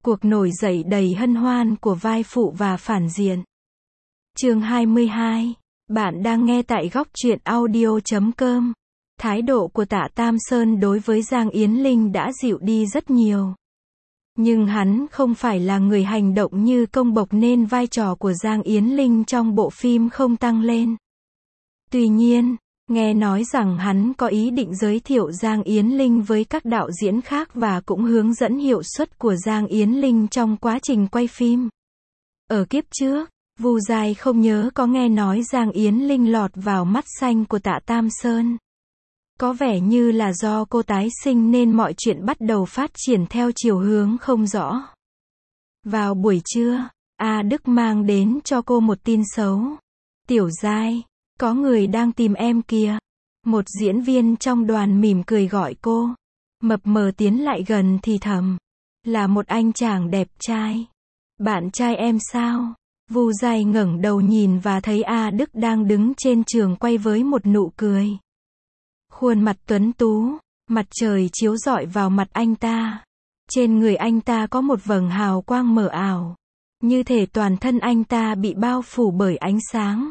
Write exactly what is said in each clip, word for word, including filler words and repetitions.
Cuộc nổi dậy đầy hân hoan của vai phụ và phản diện. Chương hai mươi hai. Bạn đang nghe tại góc truyện audio chấm com. Thái độ của Tạ Tam Sơn đối với Giang Yến Linh đã dịu đi rất nhiều. Nhưng hắn không phải là người hành động như công bộc nên vai trò của Giang Yến Linh trong bộ phim không tăng lên. Tuy nhiên, nghe nói rằng hắn có ý định giới thiệu Giang Yến Linh với các đạo diễn khác và cũng hướng dẫn hiệu suất của Giang Yến Linh trong quá trình quay phim. Ở kiếp trước, Vu Giai không nhớ có nghe nói Giang Yến Linh lọt vào mắt xanh của Tạ Tam Sơn. Có vẻ như là do cô tái sinh nên mọi chuyện bắt đầu phát triển theo chiều hướng không rõ. Vào buổi trưa, A Đức mang đến cho cô một tin xấu. Tiểu Giai, có người đang tìm em kìa. Một diễn viên trong đoàn mỉm cười gọi cô. Mập mờ tiến lại gần thì thầm. Là một anh chàng đẹp trai. Bạn trai em sao? Vu Giai ngẩng đầu nhìn và thấy A Đức đang đứng trên trường quay với một nụ cười. Khuôn mặt tuấn tú, mặt trời chiếu rọi vào mặt anh ta. Trên người anh ta có một vầng hào quang mờ ảo. Như thể toàn thân anh ta bị bao phủ bởi ánh sáng.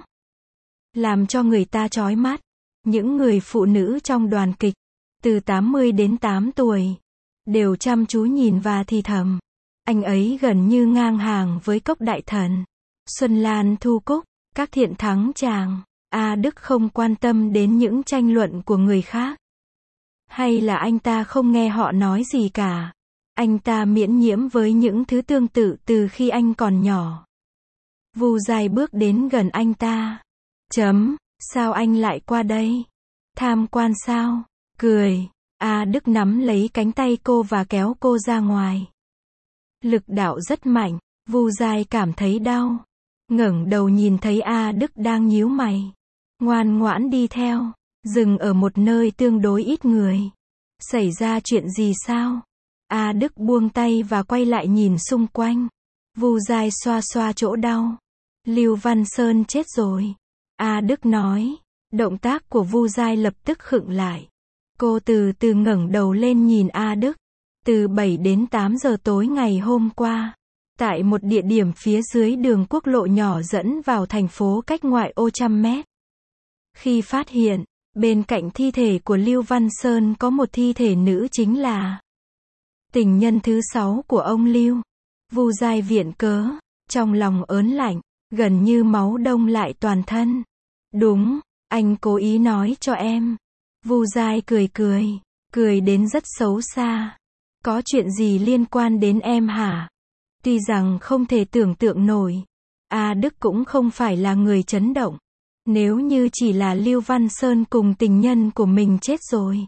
Làm cho người ta chói mắt. Những người phụ nữ trong đoàn kịch, từ tám mươi đến tám tuổi, đều chăm chú nhìn và thì thầm. Anh ấy gần như ngang hàng với Cốc Đại Thần, Xuân Lan Thu Cúc, các thiện thắng chàng. A Đức không quan tâm đến những tranh luận của người khác. Hay là anh ta không nghe họ nói gì cả. Anh ta miễn nhiễm với những thứ tương tự từ khi anh còn nhỏ. Vu Giai bước đến gần anh ta. Chấm, sao anh lại qua đây? Tham quan sao? Cười. A Đức nắm lấy cánh tay cô và kéo cô ra ngoài. Lực đạo rất mạnh, Vu Giai cảm thấy đau. Ngẩng đầu nhìn thấy A Đức đang nhíu mày. Ngoan ngoãn đi theo, dừng ở một nơi tương đối ít người. Xảy ra chuyện gì sao? A Đức buông tay và quay lại nhìn xung quanh. Vu Giai xoa xoa chỗ đau. Lưu Văn Sơn chết rồi. A Đức nói. Động tác của Vu Giai lập tức khựng lại. Cô từ từ ngẩng đầu lên nhìn A Đức. Từ bảy đến tám giờ tối ngày hôm qua, tại một địa điểm phía dưới đường quốc lộ nhỏ dẫn vào thành phố cách ngoại ô trăm mét. Khi phát hiện, bên cạnh thi thể của Lưu Văn Sơn có một thi thể nữ chính là tình nhân thứ sáu của ông Lưu. Vu Giai viện cớ, trong lòng ớn lạnh, gần như máu đông lại toàn thân. Đúng, anh cố ý nói cho em. Vu Giai cười cười, cười đến rất xấu xa. Có chuyện gì liên quan đến em hả? Tuy rằng không thể tưởng tượng nổi, A Đức cũng không phải là người chấn động. Nếu như chỉ là Lưu Văn Sơn cùng tình nhân của mình chết rồi,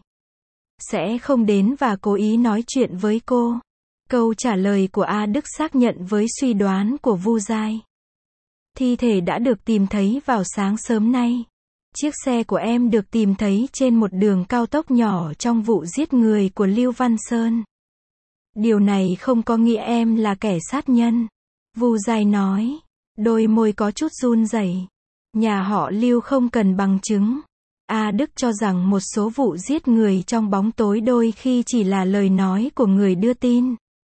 sẽ không đến và cố ý nói chuyện với cô. Câu trả lời của A Đức xác nhận với suy đoán của Vu Giai. Thi thể đã được tìm thấy vào sáng sớm nay. Chiếc xe của em được tìm thấy trên một đường cao tốc nhỏ trong vụ giết người của Lưu Văn Sơn. Điều này không có nghĩa em là kẻ sát nhân. Vu Giai nói. Đôi môi có chút run rẩy. Nhà họ Lưu không cần bằng chứng. A Đức cho rằng một số vụ giết người trong bóng tối đôi khi chỉ là lời nói của người đưa tin.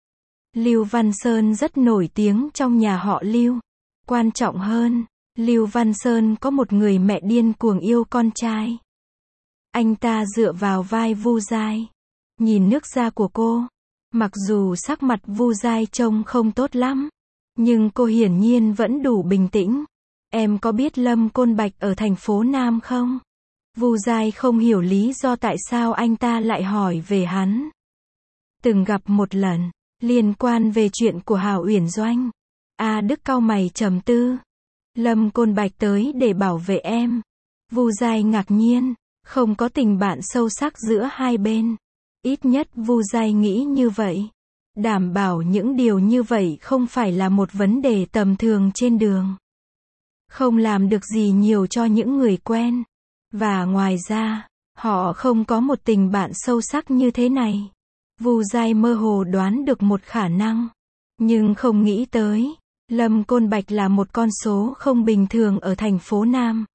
Lưu Văn Sơn rất nổi tiếng trong nhà họ Lưu. Quan trọng hơn, Lưu Văn Sơn có một người mẹ điên cuồng yêu con trai. Anh ta dựa vào vai Vu Giai, nhìn nước da của cô. Mặc dù sắc mặt Vu Giai trông không tốt lắm, nhưng cô hiển nhiên vẫn đủ bình tĩnh. Em có biết Lâm Côn Bạch ở thành phố Nam không? Vu Giai không hiểu lý do tại sao anh ta lại hỏi về hắn. Từng gặp một lần, liên quan về chuyện của Hào Uyển Doanh. A Đức cau mày trầm tư. Lâm Côn Bạch tới để bảo vệ em. Vu Giai ngạc nhiên, không có tình bạn sâu sắc giữa hai bên. Ít nhất Vu Giai nghĩ như vậy. Đảm bảo những điều như vậy không phải là một vấn đề tầm thường trên đường. Không làm được gì nhiều cho những người quen. Và ngoài ra, họ không có một tình bạn sâu sắc như thế này. Vu Giai mơ hồ đoán được một khả năng. Nhưng không nghĩ tới, Lâm Côn Bạch là một con số không bình thường ở thành phố Nam.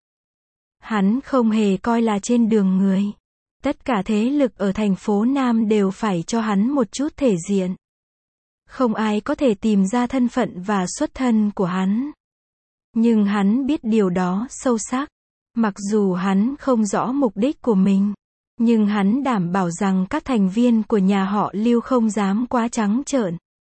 Hắn không hề coi là trên đường người. Tất cả thế lực ở thành phố Nam đều phải cho hắn một chút thể diện. Không ai có thể tìm ra thân phận và xuất thân của hắn. Nhưng hắn biết điều đó sâu sắc. Mặc dù hắn không rõ mục đích của mình, nhưng hắn đảm bảo rằng các thành viên của nhà họ Lưu không dám quá trắng trợn.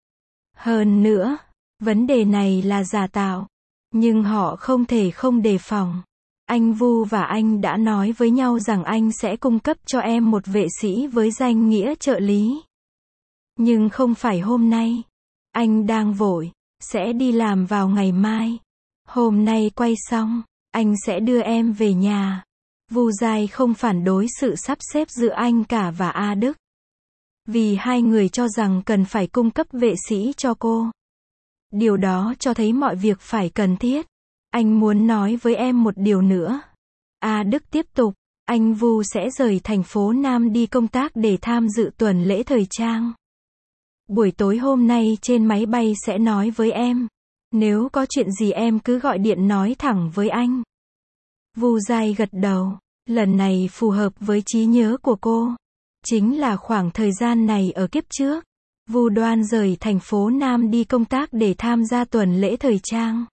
Hơn nữa, vấn đề này là giả tạo, nhưng họ không thể không đề phòng. Anh Vu và anh đã nói với nhau rằng anh sẽ cung cấp cho em một vệ sĩ với danh nghĩa trợ lý. Nhưng không phải hôm nay. Anh đang vội, sẽ đi làm vào ngày mai. Hôm nay quay xong, anh sẽ đưa em về nhà. Vu Giai không phản đối sự sắp xếp giữa anh cả và A Đức. Vì hai người cho rằng cần phải cung cấp vệ sĩ cho cô. Điều đó cho thấy mọi việc phải cần thiết. Anh muốn nói với em một điều nữa. A Đức tiếp tục, anh Vu sẽ rời thành phố Nam đi công tác để tham dự tuần lễ thời trang. Buổi tối hôm nay trên máy bay sẽ nói với em. Nếu có chuyện gì em cứ gọi điện nói thẳng với anh. Vu Giai gật đầu. Lần này phù hợp với trí nhớ của cô. Chính là khoảng thời gian này ở kiếp trước. Vu Đoan rời thành phố Nam đi công tác để tham gia tuần lễ thời trang.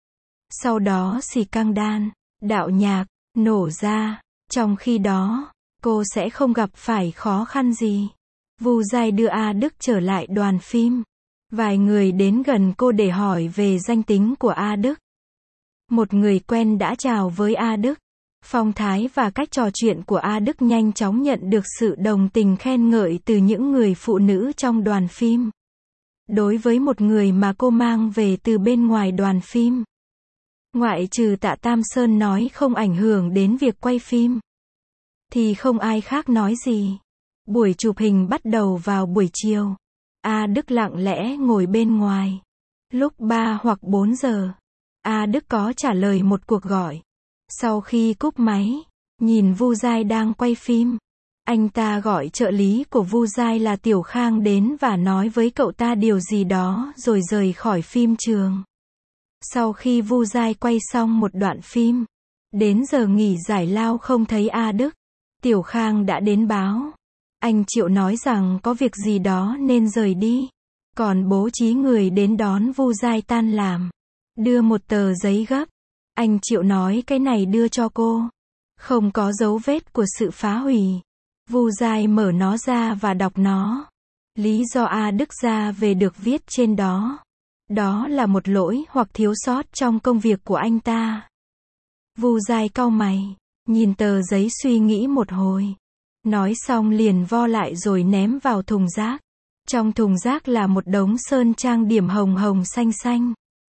Sau đó xì căng đan, đạo nhạc, nổ ra. Trong khi đó, cô sẽ không gặp phải khó khăn gì. Vu Giai đưa A Đức trở lại đoàn phim. Vài người đến gần cô để hỏi về danh tính của A Đức. Một người quen đã chào với A Đức. Phong thái và cách trò chuyện của A Đức nhanh chóng nhận được sự đồng tình khen ngợi từ những người phụ nữ trong đoàn phim. Đối với một người mà cô mang về từ bên ngoài đoàn phim, ngoại trừ Tạ Tam Sơn nói không ảnh hưởng đến việc quay phim, thì không ai khác nói gì. Buổi chụp hình bắt đầu vào buổi chiều. A Đức lặng lẽ ngồi bên ngoài. Lúc ba hoặc bốn giờ, A Đức có trả lời một cuộc gọi. Sau khi cúp máy, nhìn Vu Giai đang quay phim, anh ta gọi trợ lý của Vu Giai là Tiểu Khang đến và nói với cậu ta điều gì đó rồi rời khỏi phim trường. Sau khi Vu Giai quay xong một đoạn phim, đến giờ nghỉ giải lao không thấy A Đức, Tiểu Khang đã đến báo. Anh Triệu nói rằng có việc gì đó nên rời đi, còn bố trí người đến đón Vu Giai tan làm. Đưa một tờ giấy gấp. Anh Triệu nói cái này đưa cho cô. Không có dấu vết của sự phá hủy. Vu Giai mở nó ra và đọc nó. Lý do A Đức ra về được viết trên đó. Đó là một lỗi hoặc thiếu sót trong công việc của anh ta. Vu Giai cau mày, nhìn tờ giấy suy nghĩ một hồi. Nói xong liền vo lại rồi ném vào thùng rác. Trong thùng rác là một đống sơn trang điểm hồng hồng xanh xanh.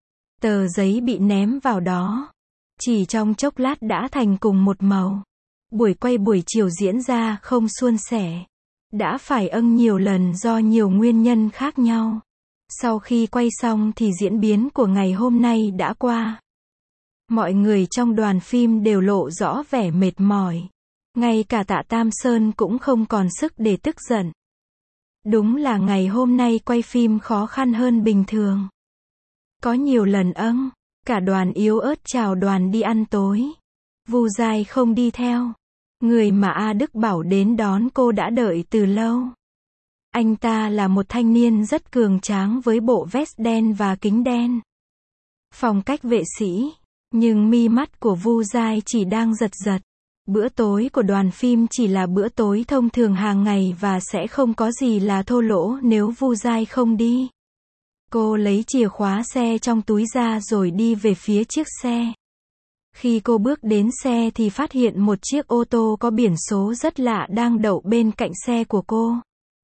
Tờ giấy bị ném vào đó. Chỉ trong chốc lát đã thành cùng một màu. Buổi quay buổi chiều diễn ra không suôn sẻ. Đã phải âng nhiều lần do nhiều nguyên nhân khác nhau. Sau khi quay xong thì diễn biến của ngày hôm nay đã qua. Mọi người trong đoàn phim đều lộ rõ vẻ mệt mỏi. Ngay cả Tạ Tam Sơn cũng không còn sức để tức giận. Đúng là ngày hôm nay quay phim khó khăn hơn bình thường. Có nhiều lần âng, cả đoàn yếu ớt chào đoàn đi ăn tối. Vu Giai không đi theo. Người mà A Đức bảo đến đón cô đã đợi từ lâu. Anh ta là một thanh niên rất cường tráng với bộ vest đen và kính đen. Phong cách vệ sĩ, nhưng mi mắt của Vu Giai chỉ đang giật giật. Bữa tối của đoàn phim chỉ là bữa tối thông thường hàng ngày và sẽ không có gì là thô lỗ nếu Vu Giai không đi. Cô lấy chìa khóa xe trong túi ra rồi đi về phía chiếc xe. Khi cô bước đến xe thì phát hiện một chiếc ô tô có biển số rất lạ đang đậu bên cạnh xe của cô.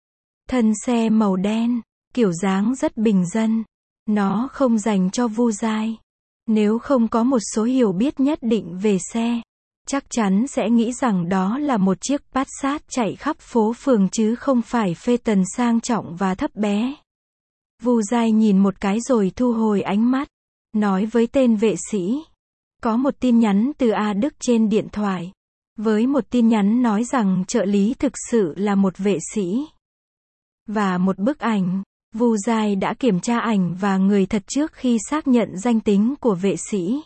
Thân xe màu đen, kiểu dáng rất bình dân. Nó không dành cho Vu Giai. Nếu không có một số hiểu biết nhất định về xe, chắc chắn sẽ nghĩ rằng đó là một chiếc Passat chạy khắp phố phường chứ không phải Phaeton sang trọng và thấp bé. Vu Giai nhìn một cái rồi thu hồi ánh mắt, nói với tên vệ sĩ. Có một tin nhắn từ A Đức trên điện thoại. Với một tin nhắn nói rằng trợ lý thực sự là một vệ sĩ. Và một bức ảnh. Vu Giai đã kiểm tra ảnh và người thật trước khi xác nhận danh tính của vệ sĩ.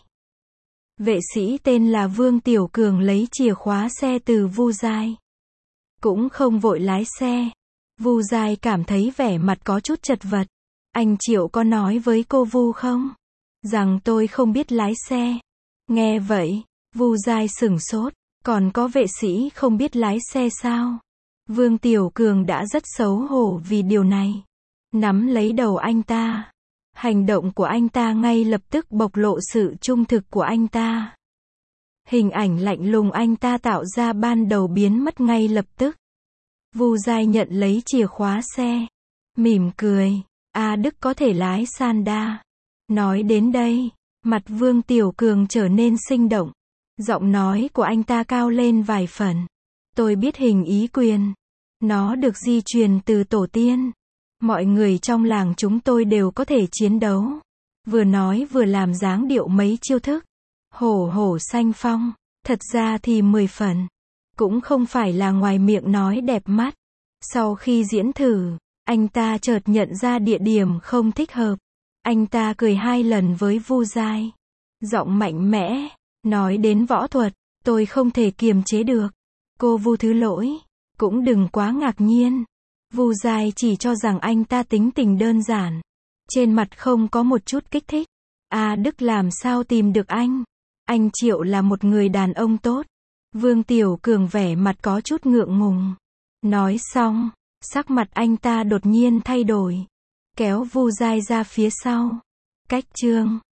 Vệ sĩ tên là Vương Tiểu Cường lấy chìa khóa xe từ Vu Giai. Cũng không vội lái xe. Vu Giai cảm thấy vẻ mặt có chút chật vật. Anh Triệu có nói với cô Vu không? Rằng tôi không biết lái xe. Nghe vậy, Vu Giai sửng sốt. Còn có vệ sĩ không biết lái xe sao? Vương Tiểu Cường đã rất xấu hổ vì điều này. Nắm lấy đầu anh ta. Hành động của anh ta ngay lập tức bộc lộ sự trung thực của anh ta. Hình ảnh lạnh lùng anh ta tạo ra ban đầu biến mất ngay lập tức. Vu Giai nhận lấy chìa khóa xe. Mỉm cười. A Đức có thể lái Sanda. Nói đến đây, mặt Vương Tiểu Cường trở nên sinh động. Giọng nói của anh ta cao lên vài phần. Tôi biết hình ý quyền. Nó được di truyền từ tổ tiên. Mọi người trong làng chúng tôi đều có thể chiến đấu. Vừa nói vừa làm dáng điệu mấy chiêu thức. Hổ hổ xanh phong. Thật ra thì mười phần. Cũng không phải là ngoài miệng nói đẹp mắt. Sau khi diễn thử, anh ta chợt nhận ra địa điểm không thích hợp. Anh ta cười hai lần với Vu Giai. Giọng mạnh mẽ. Nói đến võ thuật, tôi không thể kiềm chế được. Cô Vu thứ lỗi. Cũng đừng quá ngạc nhiên. Vu Giai chỉ cho rằng anh ta tính tình đơn giản. Trên mặt không có một chút kích thích. A Đức làm sao tìm được anh? Anh Triệu là một người đàn ông tốt. Vương Tiểu Cường vẻ mặt có chút ngượng ngùng. Nói xong, sắc mặt anh ta đột nhiên thay đổi. Kéo Vu Giai ra phía sau. Cách chương